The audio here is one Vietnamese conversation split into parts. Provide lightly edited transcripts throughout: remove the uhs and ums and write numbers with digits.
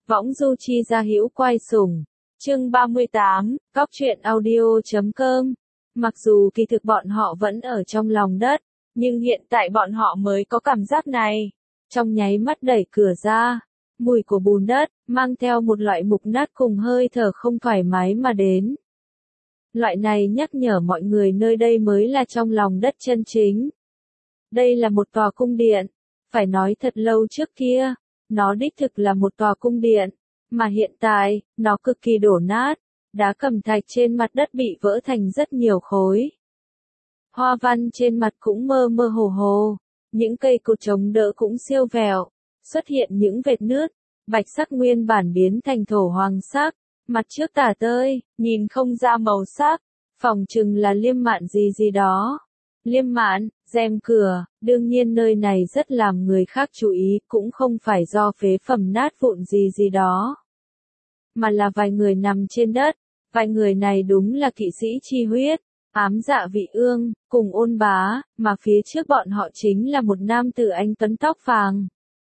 Võng du chi gia hữu quay sủng. Chương 38, Cóc truyện audio.com. Mặc dù kỳ thực bọn họ vẫn ở trong lòng đất, nhưng hiện tại bọn họ mới có cảm giác này. Trong nháy mắt đẩy cửa ra, mùi của bùn đất, mang theo một loại mục nát cùng hơi thở không thoải mái mà đến. Loại này nhắc nhở mọi người nơi đây mới là trong lòng đất chân chính. Đây là một tòa cung điện. Phải nói thật lâu trước kia, nó đích thực là một tòa cung điện, mà hiện tại, nó cực kỳ đổ nát, đá cẩm thạch trên mặt đất bị vỡ thành rất nhiều khối. Hoa văn trên mặt cũng mơ mơ hồ hồ, những cây cột chống đỡ cũng siêu vẹo, xuất hiện những vệt nứt, bạch sắc nguyên bản biến thành thổ hoàng sắc, mặt trước tả tơi, nhìn không ra màu sắc, phỏng chừng là liêm mạn gì đó. Liêm mạn, rèm cửa, đương nhiên nơi này rất làm người khác chú ý, cũng không phải do phế phẩm nát vụn gì đó, mà là vài người nằm trên đất, vài người này đúng là kỵ sĩ chi huyết, Ám Dạ Vị Ương, cùng Ôn Bá, mà phía trước bọn họ chính là một nam tử anh tuấn tóc vàng.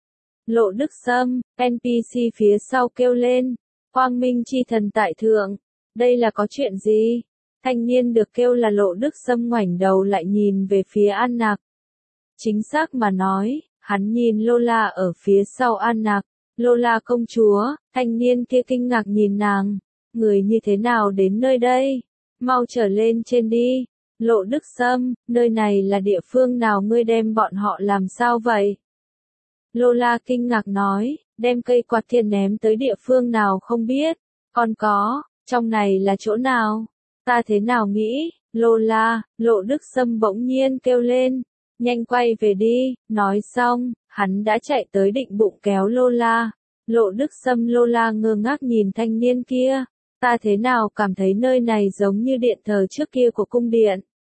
Lộ Đức Sâm, NPC phía sau kêu lên, Quang Minh chi thần tại thượng, đây là có chuyện gì? Thanh niên được kêu là Lộ Đức Sâm ngoảnh đầu lại nhìn về phía An Nặc. Chính xác mà nói, hắn nhìn Lola ở phía sau An Nặc. Lola công chúa, thanh niên kia kinh ngạc nhìn nàng. Người như thế nào đến nơi đây? Mau trở lên trên đi. Lộ Đức Sâm, nơi này là địa phương nào, ngươi đem bọn họ làm sao vậy? Lola kinh ngạc nói, đem cây quạt thiên ném tới địa phương nào không biết. Còn có, trong này là chỗ nào? Ta thế nào nghĩ? Lola, Lộ Đức Sâm bỗng nhiên kêu lên. Nhanh quay về đi, nói xong, hắn đã chạy tới định bụng kéo Lola. Lộ Đức Sâm Lola ngơ ngác nhìn thanh niên kia. Ta thế nào cảm thấy nơi này giống như điện thờ trước kia của cung điện.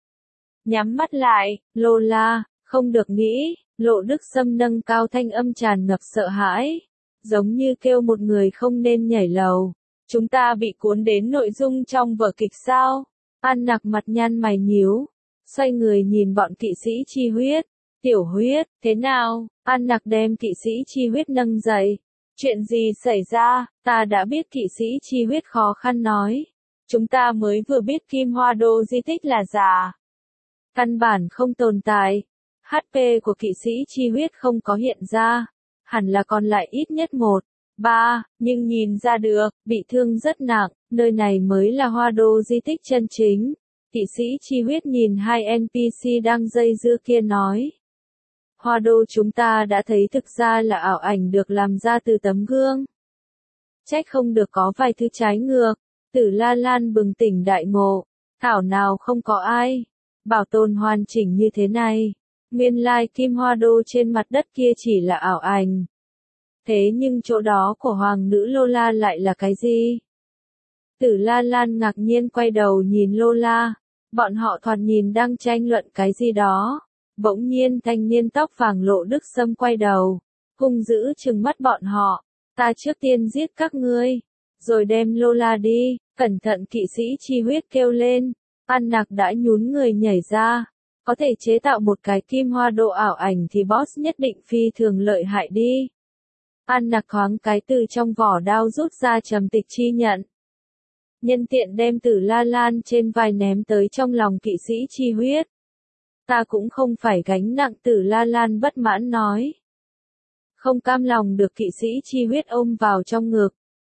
Nhắm mắt lại, Lola, không được nghĩ. Lộ Đức Sâm nâng cao thanh âm tràn ngập sợ hãi, giống như kêu một người không nên nhảy lầu. Chúng ta bị cuốn đến nội dung trong vở kịch sao? An Nặc mặt nhăn mày nhíu, xoay người nhìn bọn kỵ sĩ chi huyết. Tiểu huyết, thế nào? An Nặc đem kỵ sĩ chi huyết nâng dậy. Chuyện gì xảy ra? Ta đã biết, kỵ sĩ chi huyết khó khăn nói. Chúng ta mới vừa biết Kim Hoa Đô di tích là giả. Căn bản không tồn tại. HP của kỵ sĩ chi huyết không có hiện ra. Hẳn là còn lại ít nhất 1-3, nhưng nhìn ra được, bị thương rất nặng, nơi này mới là Hoa Đô di tích chân chính. Kỵ sĩ chi huyết nhìn hai NPC đang dây dưa kia nói. Hoa Đô chúng ta đã thấy thực ra là ảo ảnh được làm ra từ tấm gương. Trách không được có vài thứ trái ngược. Tử La Lan bừng tỉnh đại ngộ. Thảo nào không có ai bảo tồn hoàn chỉnh như thế này. Nguyên lai Kim Hoa Đô trên mặt đất kia chỉ là ảo ảnh. Thế nhưng chỗ đó của hoàng nữ Lola lại là cái gì? Tử La Lan ngạc nhiên quay đầu nhìn Lola. Bọn họ thoạt nhìn đang tranh luận cái gì đó. Bỗng nhiên thanh niên tóc vàng Lộ Đức Sâm quay đầu, hung dữ trừng mắt bọn họ. Ta trước tiên giết các ngươi, rồi đem Lola đi. Cẩn thận, kỵ sĩ chi huyết kêu lên. An Nặc đã nhún người nhảy ra. Có thể chế tạo một cái Kim Hoa Đô ảo ảnh thì boss nhất định phi thường lợi hại đi. An Nặc thoáng cái từ trong vỏ đao rút ra trầm tịch chi nhận. Nhân tiện đem Tử La Lan trên vai ném tới trong lòng kỵ sĩ chi huyết. Ta cũng không phải gánh nặng, Tử La Lan bất mãn nói. Không cam lòng được kỵ sĩ chi huyết ôm vào trong ngực.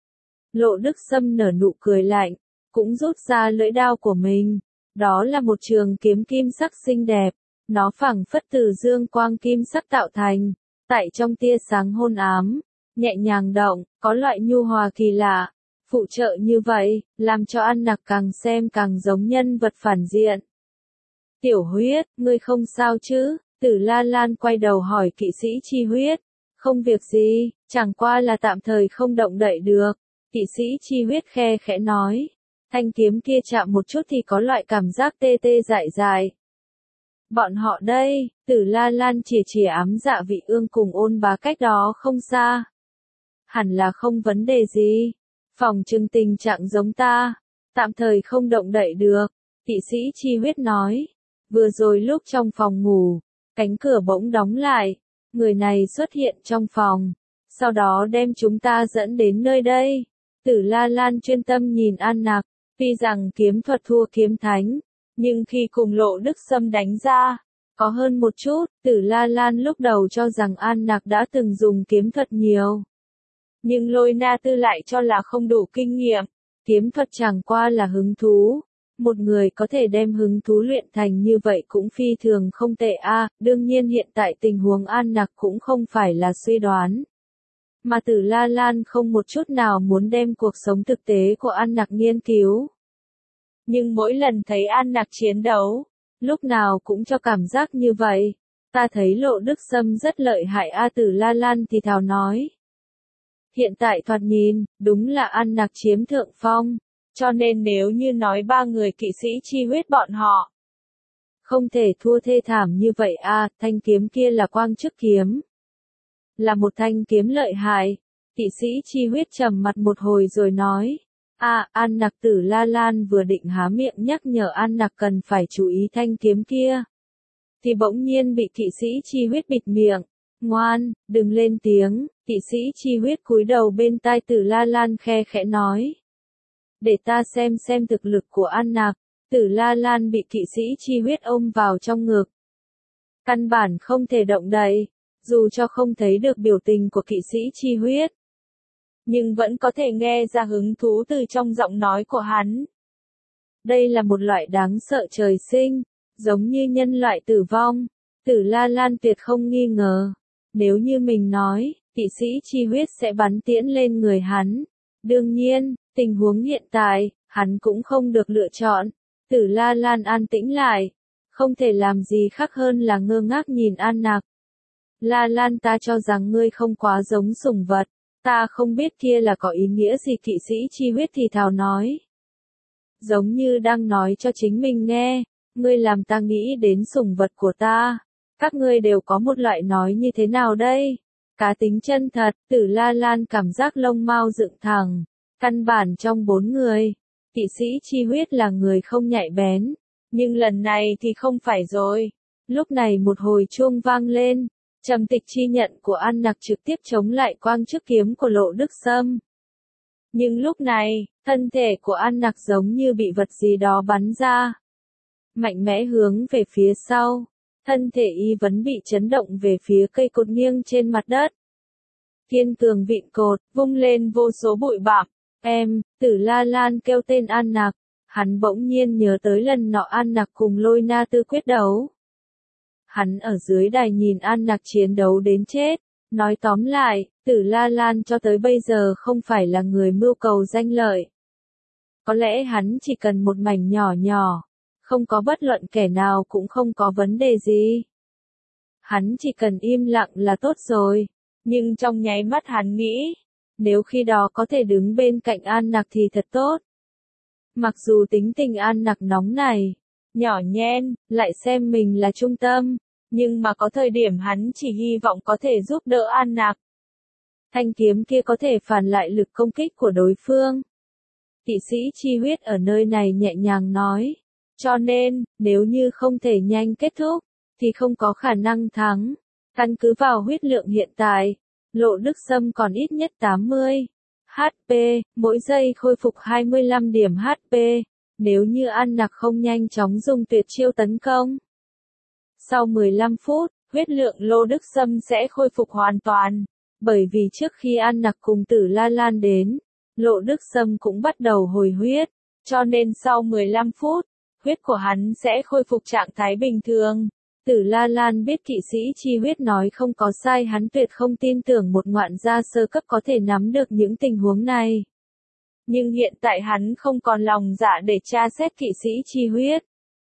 Lộ Đức Sâm nở nụ cười lạnh, cũng rút ra lưỡi đao của mình. Đó là một trường kiếm kim sắc xinh đẹp, nó phảng phất từ dương quang kim sắc tạo thành, tại trong tia sáng hôn ám, nhẹ nhàng động, có loại nhu hòa kỳ lạ, phụ trợ như vậy, làm cho An Nặc càng xem càng giống nhân vật phản diện. Tiểu huyết, ngươi không sao chứ? Tử La Lan quay đầu hỏi kỵ sĩ chi huyết. Không việc gì, chẳng qua là tạm thời không động đậy được. Kỵ sĩ chi huyết khe khẽ nói. Thanh kiếm kia chạm một chút thì có loại cảm giác tê tê dại dại. Bọn họ đây, Tử La Lan chỉ Ám Dạ Vị Ương cùng Ôn Bá cách đó không xa. Hẳn là không vấn đề gì. Phòng trừng tình trạng giống ta, tạm thời không động đậy được. Kỵ sĩ chi huyết nói. Vừa rồi lúc trong phòng ngủ, cánh cửa bỗng đóng lại. Người này xuất hiện trong phòng. sau đó đem chúng ta dẫn đến nơi đây. Tử La Lan chuyên tâm nhìn An Nặc, tuy rằng kiếm thuật thua kiếm thánh, nhưng khi cùng Lộ Đức Sâm đánh ra, có hơn một chút, Tử La Lan lúc đầu cho rằng An Nặc đã từng dùng kiếm thuật nhiều. Nhưng Lôi Na Tư lại cho là không đủ kinh nghiệm, kiếm thuật chẳng qua là hứng thú. Một người có thể đem hứng thú luyện thành như vậy cũng phi thường không tệ a. Đương nhiên hiện tại tình huống An Nặc cũng không phải là suy đoán. Mà Tử La Lan không một chút nào muốn đem cuộc sống thực tế của An Nặc nghiên cứu. Nhưng mỗi lần thấy An Nặc chiến đấu, lúc nào cũng cho cảm giác như vậy. Ta thấy Lộ Đức Sâm rất lợi hại a. Tử La Lan thì thào nói. Hiện tại thoạt nhìn, đúng là An Nặc chiếm thượng phong. Cho nên nếu như nói ba người kỵ sĩ chi huyết bọn họ không thể thua thê thảm như vậy a. Thanh kiếm kia là quang chức kiếm. Là một thanh kiếm lợi hại. Kỵ sĩ chi huyết trầm mặt một hồi rồi nói. An Nặc. Tử La Lan vừa định há miệng nhắc nhở An Nặc cần phải chú ý thanh kiếm kia. Thì bỗng nhiên bị kỵ sĩ chi huyết bịt miệng. Ngoan, đừng lên tiếng. Kỵ sĩ chi huyết cúi đầu bên tai Tử La Lan khe khẽ nói. Để ta xem thực lực của An Nặc. Tử La Lan bị kỵ sĩ chi huyết ôm vào trong ngực. Căn bản không thể động đậy, dù cho không thấy được biểu tình của kỵ sĩ chi huyết. Nhưng vẫn có thể nghe ra hứng thú từ trong giọng nói của hắn. Đây là một loại đáng sợ trời sinh, giống như nhân loại tử vong. Tử La Lan tuyệt không nghi ngờ. Nếu như mình nói, kỵ sĩ chi huyết sẽ bắn tiễn lên người hắn. Đương nhiên, tình huống hiện tại, hắn cũng không được lựa chọn. Tử La Lan an tĩnh lại, không thể làm gì khác hơn là ngơ ngác nhìn An Nặc. La Lan, ta cho rằng ngươi không quá giống sủng vật, ta không biết kia là có ý nghĩa gì. Kỵ sĩ chi huyết thì thào nói. Giống như đang nói cho chính mình nghe, ngươi làm ta nghĩ đến sủng vật của ta. Các ngươi đều có một loại nói như thế nào đây? Cá tính chân thật. Tử La Lan cảm giác lông mao dựng thẳng. Căn bản trong 4 người, kỵ sĩ chi huyết là người không nhạy bén. Nhưng lần này thì không phải rồi. Lúc này một hồi chuông vang lên. Trầm tịch chi nhận của An Nặc trực tiếp chống lại quang chức kiếm của Lộ Đức Sâm. Nhưng lúc này, thân thể của An Nặc giống như bị vật gì đó bắn ra. Mạnh mẽ hướng về phía sau. Thân thể y vẫn bị chấn động về phía cây cột nghiêng trên mặt đất. Kiên cường vịn cột, vung lên vô số bụi bặm. Tử La Lan kêu tên An Nặc. Hắn bỗng nhiên nhớ tới lần nọ An Nặc cùng Lôi Na Tư quyết đấu. Hắn ở dưới đài nhìn An Nặc chiến đấu đến chết. Nói tóm lại, Tử La Lan cho tới bây giờ không phải là người mưu cầu danh lợi. Có lẽ hắn chỉ cần một mảnh nhỏ nhỏ. Không có bất luận kẻ nào cũng không có vấn đề gì. Hắn chỉ cần im lặng là tốt rồi. Nhưng trong nháy mắt hắn nghĩ, nếu khi đó có thể đứng bên cạnh An Nặc thì thật tốt. Mặc dù tính tình An Nặc nóng này, nhỏ nhen, lại xem mình là trung tâm, nhưng mà có thời điểm hắn chỉ hy vọng có thể giúp đỡ An Nặc. Thanh kiếm kia có thể phản lại lực công kích của đối phương. Kỵ sĩ chi huyết ở nơi này nhẹ nhàng nói. Cho nên, nếu như không thể nhanh kết thúc, thì không có khả năng thắng. Căn cứ vào huyết lượng hiện tại, Lộ Đức Sâm còn ít nhất 80 HP, mỗi giây khôi phục 25 điểm HP, nếu như An Nặc không nhanh chóng dùng tuyệt chiêu tấn công. Sau 15 phút, huyết lượng Lộ Đức Sâm sẽ khôi phục hoàn toàn, bởi vì trước khi An Nặc cùng Tử La Lan đến, Lộ Đức Sâm cũng bắt đầu hồi huyết, cho nên sau 15 phút, huyết của hắn sẽ khôi phục trạng thái bình thường. Tử La Lan biết kỵ sĩ chi huyết nói không có sai, hắn tuyệt không tin tưởng một ngoạn gia sơ cấp có thể nắm được những tình huống này. Nhưng hiện tại hắn không còn lòng dạ để tra xét kỵ sĩ chi huyết.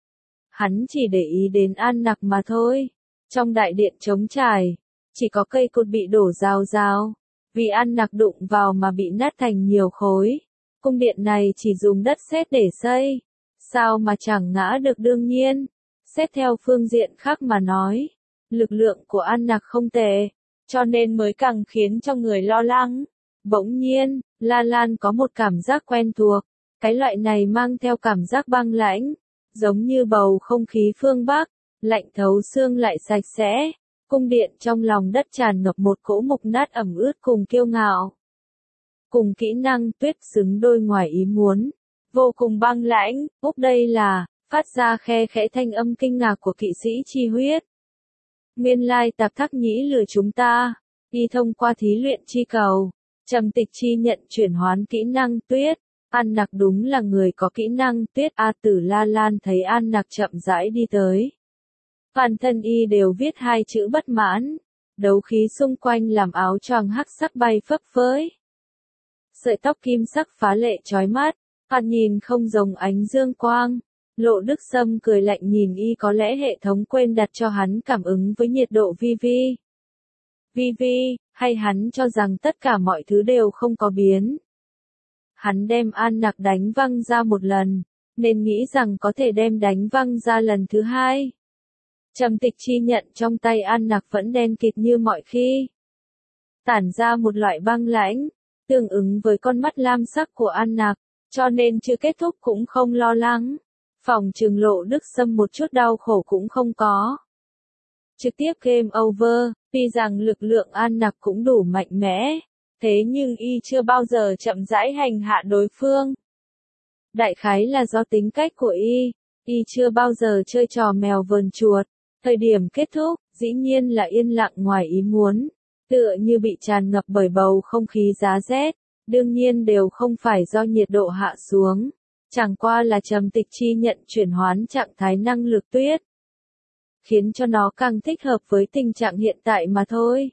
Hắn chỉ để ý đến An Nặc mà thôi. Trong đại điện trống trải, chỉ có cây cột bị đổ rào rào, vì An Nặc đụng vào mà bị nát thành nhiều khối. Cung điện này chỉ dùng đất sét để xây. Sao mà chẳng ngã được? Đương nhiên, xét theo phương diện khác mà nói, lực lượng của An Nặc không tệ, cho nên mới càng khiến cho người lo lắng. Bỗng nhiên, La Lan có một cảm giác quen thuộc, cái loại này mang theo cảm giác băng lãnh, giống như bầu không khí phương Bắc, lạnh thấu xương lại sạch sẽ. Cung điện trong lòng đất tràn ngập một cỗ mục nát ẩm ướt cùng kiêu ngạo. Cùng kỹ năng tuyết xứng đôi ngoài ý muốn. Vô cùng băng lãnh, úp đây là, phát ra khe khẽ thanh âm kinh ngạc của kỵ sĩ chi huyết. Nguyên lai tạp thắc nhĩ lừa chúng ta, y thông qua thí luyện chi cầu, trầm tịch chi nhận chuyển hoán kỹ năng tuyết. An Nặc đúng là người có kỹ năng tuyết. A Tử La Lan thấy An Nặc chậm rãi đi tới. Toàn thân y đều viết hai chữ bất mãn. Đấu khí xung quanh làm áo choàng hắc sắc bay phấp phới. Sợi tóc kim sắc phá lệ chói mắt, thoạt nhìn không giống ánh dương quang. Lộ Đức Sâm cười lạnh nhìn y, có lẽ hệ thống quên đặt cho hắn cảm ứng với nhiệt độ vi vi. Vi vi, hay hắn cho rằng tất cả mọi thứ đều không có biến. Hắn đem An Nặc đánh văng ra một lần, nên nghĩ rằng có thể đem đánh văng ra lần thứ hai. Trầm tịch chi nhận trong tay An Nặc vẫn đen kịt như mọi khi. Tản ra một loại băng lãnh, tương ứng với con mắt lam sắc của An Nặc, cho nên chưa kết thúc cũng không lo lắng. Phòng trừng Lộ Đức Sâm một chút đau khổ cũng không có. Trực tiếp game over, tuy rằng lực lượng An Nặc cũng đủ mạnh mẽ, thế nhưng y chưa bao giờ chậm rãi hành hạ đối phương. Đại khái là do tính cách của y chưa bao giờ chơi trò mèo vờn chuột. Thời điểm kết thúc, dĩ nhiên là yên lặng ngoài ý muốn, tựa như bị tràn ngập bởi bầu không khí giá rét, đương nhiên đều không phải do nhiệt độ hạ xuống, chẳng qua là trầm tịch chi nhận chuyển hoán trạng thái năng lực tuyết, khiến cho nó càng thích hợp với tình trạng hiện tại mà thôi.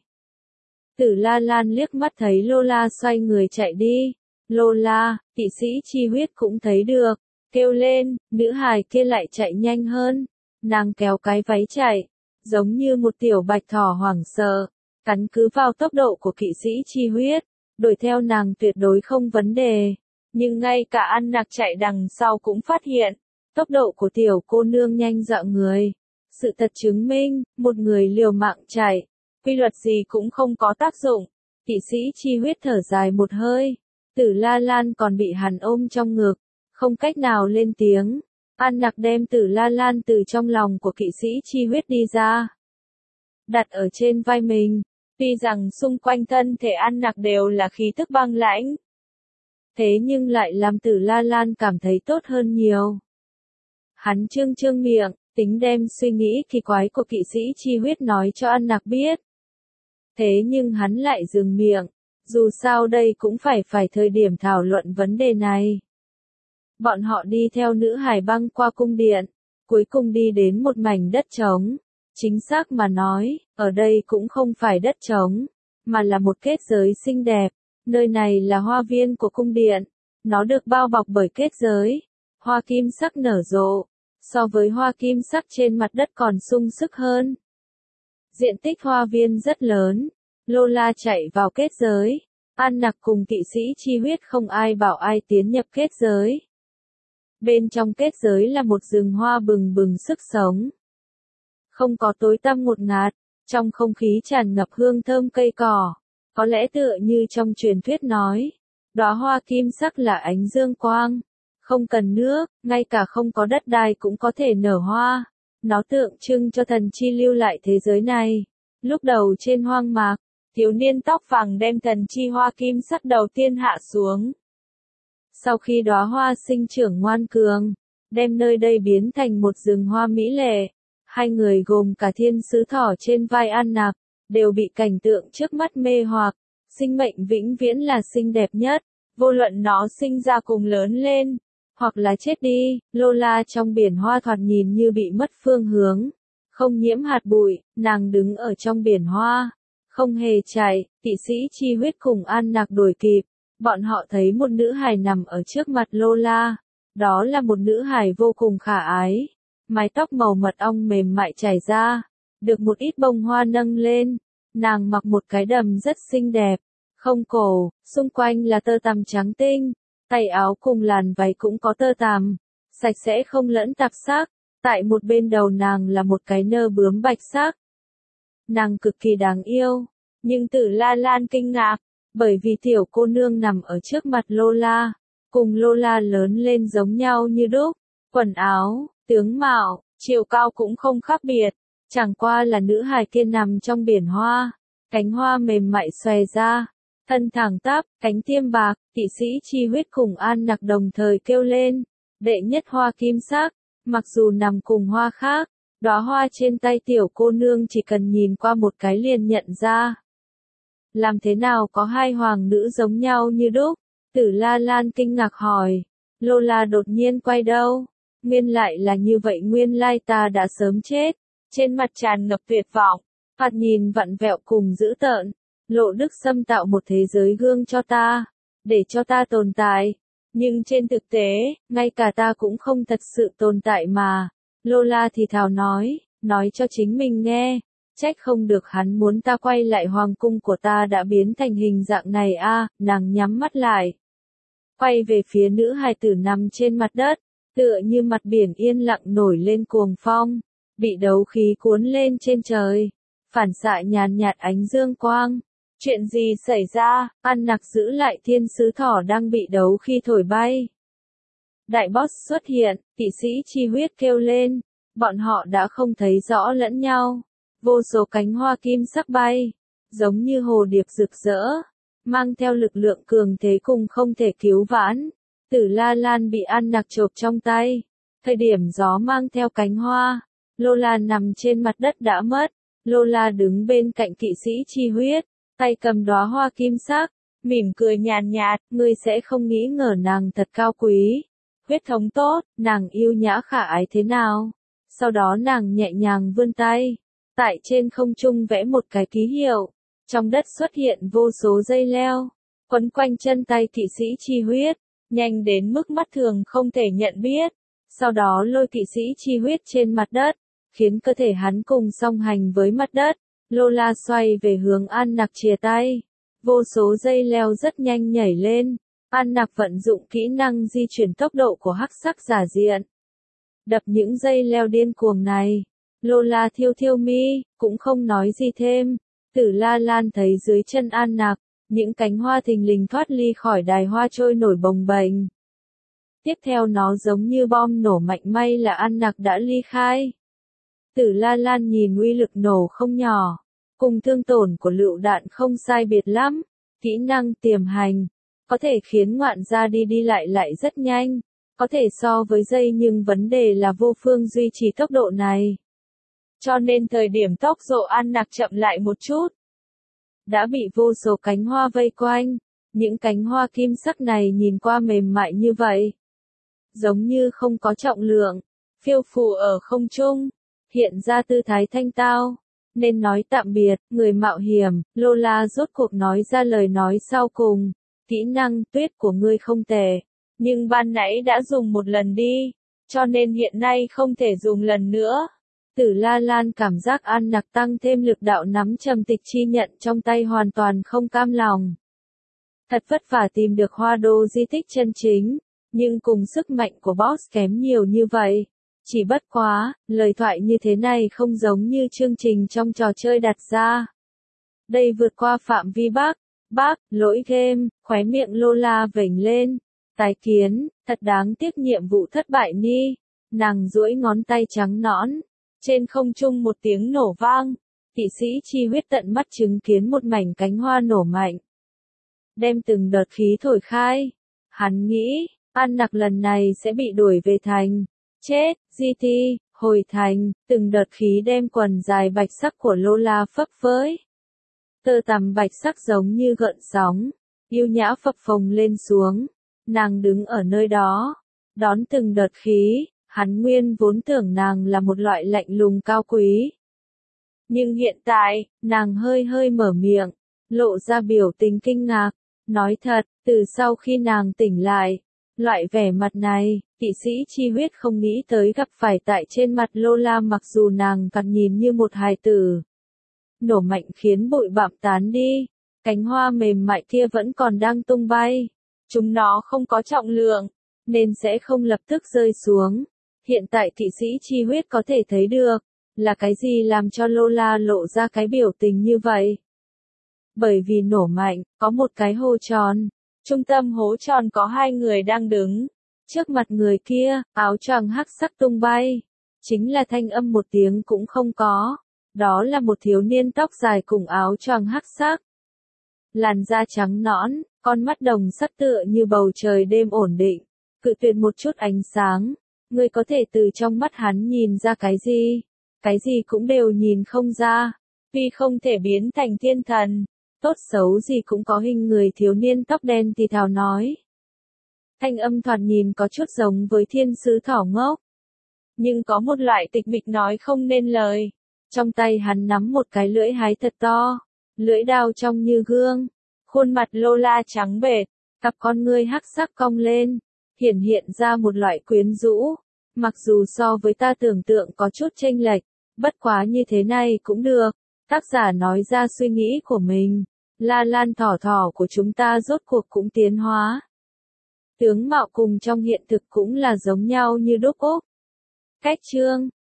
Tử La Lan liếc mắt thấy Lola xoay người chạy đi. Lola, kỵ sĩ chi huyết cũng thấy được, kêu lên, nữ hài kia lại chạy nhanh hơn. Nàng kéo cái váy chạy, giống như một tiểu bạch thỏ hoảng sợ, cắn cứ vào tốc độ của kỵ sĩ chi huyết, đuổi theo nàng tuyệt đối không vấn đề. Nhưng ngay cả An Nặc chạy đằng sau cũng phát hiện, tốc độ của tiểu cô nương nhanh dọa người. Sự thật chứng minh, một người liều mạng chạy, quy luật gì cũng không có tác dụng. Kỵ sĩ chi huyết thở dài một hơi, Tử La Lan còn bị hắn ôm trong ngực, không cách nào lên tiếng. An Nặc đem Tử La Lan từ trong lòng của kỵ sĩ chi huyết đi ra, đặt ở trên vai mình. Tuy rằng xung quanh thân thể An Nặc đều là khí tức băng lãnh, thế nhưng lại làm Tử La Lan cảm thấy tốt hơn nhiều. Hắn trương miệng, tính đem suy nghĩ kỳ quái của kỵ sĩ chi huyết nói cho An Nặc biết. Thế nhưng hắn lại dừng miệng, dù sao đây cũng phải thời điểm thảo luận vấn đề này. Bọn họ đi theo nữ hải băng qua cung điện, cuối cùng đi đến một mảnh đất trống. Chính xác mà nói, ở đây cũng không phải đất trống, mà là một kết giới xinh đẹp. Nơi này là hoa viên của cung điện, nó được bao bọc bởi kết giới. Hoa kim sắc nở rộ, so với hoa kim sắc trên mặt đất còn sung sức hơn. Diện tích hoa viên rất lớn, Lola chạy vào kết giới. An Nặc cùng kỵ sĩ chi huyết không ai bảo ai tiến nhập kết giới. Bên trong kết giới là một rừng hoa bừng bừng sức sống. Không có tối tăm ngột ngạt, trong không khí tràn ngập hương thơm cây cỏ. Có lẽ tựa như trong truyền thuyết nói, đóa hoa kim sắc là ánh dương quang. Không cần nước, ngay cả không có đất đai cũng có thể nở hoa. Nó tượng trưng cho thần chi lưu lại thế giới này. Lúc đầu trên hoang mạc, thiếu niên tóc vàng đem thần chi hoa kim sắc đầu tiên hạ xuống. Sau khi đóa hoa sinh trưởng ngoan cường, đem nơi đây biến thành một rừng hoa mỹ lệ. Hai người gồm cả thiên sứ thỏ trên vai An Nặc, đều bị cảnh tượng trước mắt mê hoặc. Sinh mệnh vĩnh viễn là xinh đẹp nhất, vô luận nó sinh ra cùng lớn lên, hoặc là chết đi. Lola trong biển hoa thoạt nhìn như bị mất phương hướng, không nhiễm hạt bụi, nàng đứng ở trong biển hoa, không hề chạy. Kỵ sĩ chi huyết cùng An Nặc đuổi kịp, bọn họ thấy một nữ hài nằm ở trước mặt Lola. Đó là một nữ hài vô cùng khả ái, mái tóc màu mật ong mềm mại chảy ra, được một ít bông hoa nâng lên. Nàng mặc một cái đầm rất xinh đẹp, không cổ, xung quanh là tơ tằm trắng tinh, tay áo cùng làn váy cũng có tơ tằm, sạch sẽ không lẫn tạp sắc. Tại một bên đầu nàng là một cái nơ bướm bạch sắc. Nàng cực kỳ đáng yêu, nhưng Tử La Lan kinh ngạc, bởi vì tiểu cô nương nằm ở trước mặt Lola, cùng Lola lớn lên giống nhau như đúc, quần áo, tướng mạo, chiều cao cũng không khác biệt, Chẳng qua là nữ hài kia nằm trong biển hoa, cánh hoa mềm mại xòe ra, thân thẳng tắp, cánh tiêm bạc, kỵ sĩ chi huyết cùng An Nặc đồng thời kêu lên, đệ nhất hoa kim sắc, mặc dù nằm cùng hoa khác, đóa hoa trên tay tiểu cô nương chỉ cần nhìn qua một cái liền nhận ra. Làm thế nào có hai hoàng nữ giống nhau như đúc? Tử La Lan kinh ngạc hỏi. Lola đột nhiên quay đầu. Nguyên lại là như vậy, nguyên lai ta đã sớm chết. Trên mặt tràn ngập tuyệt vọng. Phạt nhìn vặn vẹo cùng dữ tợn. Lộ Đức Sâm tạo một thế giới gương cho ta. Để cho ta tồn tại. Nhưng trên thực tế, ngay cả ta cũng không thật sự tồn tại mà. Lola thì thào nói cho chính mình nghe. Trách không được hắn muốn ta quay lại hoàng cung của ta đã biến thành hình dạng này a. Nàng nhắm mắt lại. Quay về phía nữ hài tử nằm trên mặt đất, tựa như mặt biển yên lặng nổi lên cuồng phong, bị đấu khí cuốn lên trên trời, phản xạ nhàn nhạt ánh dương quang. Chuyện gì xảy ra? An Nặc giữ lại thiên sứ thỏ đang bị đấu khí thổi bay. Đại boss xuất hiện, kỵ sĩ chi huyết kêu lên, bọn họ đã không thấy rõ lẫn nhau. Vô số cánh hoa kim sắc bay, giống như hồ điệp rực rỡ, mang theo lực lượng cường thế cùng không thể cứu vãn. Tử La Lan bị An Nặc chộp trong tay. Thời điểm gió mang theo cánh hoa, Lola nằm trên mặt đất đã mất. Lola đứng bên cạnh kỵ sĩ chi huyết, tay cầm đóa hoa kim sắc, mỉm cười nhàn nhạt, ngươi sẽ không nghĩ ngờ nàng thật cao quý. Huyết thống tốt, nàng yêu nhã khả ái thế nào? Sau đó nàng nhẹ nhàng vươn tay, tại trên không trung vẽ một cái ký hiệu. Trong đất xuất hiện vô số dây leo, quấn quanh chân tay kỵ sĩ chi huyết, nhanh đến mức mắt thường không thể nhận biết. Sau đó lôi kỵ sĩ chi huyết trên mặt đất, khiến cơ thể hắn cùng song hành với mặt đất. Lola xoay về hướng An Nặc chìa tay. Vô số dây leo rất nhanh nhảy lên. An Nặc vận dụng kỹ năng di chuyển tốc độ của hắc sắc giả diện. Đập những dây leo điên cuồng này. Lola thiêu thiêu mi, cũng không nói gì thêm. Tử La Lan thấy dưới chân An Nặc, những cánh hoa thình lình thoát ly khỏi đài hoa trôi nổi bồng bềnh. Tiếp theo nó giống như bom nổ mạnh, may là An Nặc đã ly khai. Tử La Lan nhìn uy lực nổ không nhỏ, cùng thương tổn của lựu đạn không sai biệt lắm. Kỹ năng tiềm hành, có thể khiến ngoạn gia đi lại rất nhanh, có thể so với dây, nhưng vấn đề là vô phương duy trì tốc độ này. Cho nên thời điểm tốc độ An Nặc chậm lại một chút, đã bị vô số cánh hoa vây quanh. Những cánh hoa kim sắc này nhìn qua mềm mại như vậy, giống như không có trọng lượng, phiêu phù ở không trung, hiện ra tư thái thanh tao. Nên nói tạm biệt, người mạo hiểm. Lola rốt cuộc nói ra lời nói sau cùng. Kỹ năng tuyết của ngươi không tệ, nhưng ban nãy đã dùng một lần đi, cho nên hiện nay không thể dùng lần nữa. Tử La Lan cảm giác An Nặc tăng thêm lực đạo nắm trầm tịch chi nhận trong tay hoàn toàn không cam lòng. Thật vất vả tìm được hoa đô di tích chân chính, nhưng cùng sức mạnh của boss kém nhiều như vậy. Chỉ bất quá, lời thoại như thế này không giống như chương trình trong trò chơi đặt ra. Đây vượt qua phạm vi bác, lỗi game, khóe miệng Lola vểnh lên. Tái kiến, thật đáng tiếc nhiệm vụ thất bại ni. Nàng duỗi ngón tay trắng nõn. Trên không trung một tiếng nổ vang, kỵ sĩ chi huyết tận mắt chứng kiến một mảnh cánh hoa nổ mạnh, đem từng đợt khí thổi khai. Hắn nghĩ, An Nặc lần này sẽ bị đuổi về thành. Chết, GT, hồi thành, từng đợt khí đem quần dài bạch sắc của Lola phấp phới. Tơ tằm bạch sắc giống như gợn sóng, yêu nhã phập phồng lên xuống. Nàng đứng ở nơi đó, đón từng đợt khí. Hắn nguyên vốn tưởng nàng là một loại lạnh lùng cao quý. Nhưng hiện tại, nàng hơi mở miệng, lộ ra biểu tình kinh ngạc. Nói thật, từ sau khi nàng tỉnh lại, loại vẻ mặt này, kỵ sĩ chi huyết không nghĩ tới gặp phải tại trên mặt Lola, mặc dù nàng cặp nhìn như một hài tử. Nổ mạnh khiến bụi bặm tán đi, cánh hoa mềm mại kia vẫn còn đang tung bay. Chúng nó không có trọng lượng, nên sẽ không lập tức rơi xuống. Hiện tại kỵ sĩ chi huyết có thể thấy được, là cái gì làm cho Lola lộ ra cái biểu tình như vậy. Bởi vì nổ mạnh, có một cái hố tròn. Trung tâm hố tròn có hai người đang đứng. Trước mặt người kia, áo choàng hắc sắc tung bay. chính là thanh âm một tiếng cũng không có. Đó là một thiếu niên tóc dài cùng áo choàng hắc sắc. Làn da trắng nõn, con mắt đồng sắc tựa như bầu trời đêm ổn định, cự tuyệt một chút ánh sáng. Ngươi có thể từ trong mắt hắn nhìn ra cái gì? Cái gì cũng đều nhìn không ra. Vì không thể biến thành thiên thần, tốt xấu gì cũng có hình người thiếu niên tóc đen thì thào nói. Thanh âm thoạt nhìn có chút giống với thiên sứ thỏ ngốc. Nhưng có một loại tịch mịch nói không nên lời. Trong tay hắn nắm một cái lưỡi hái thật to. Lưỡi đao trong như gương. Khuôn mặt lô la trắng bệch. Cặp con ngươi hắc sắc cong lên. Hiện ra một loại quyến rũ. Mặc dù so với ta tưởng tượng có chút chênh lệch. Bất quá như thế này cũng được. Tác giả nói ra suy nghĩ của mình. La Lan thỏ thỏ của chúng ta rốt cuộc cũng tiến hóa. Tướng mạo cùng trong hiện thực cũng là giống nhau như đúc úc. Cách chương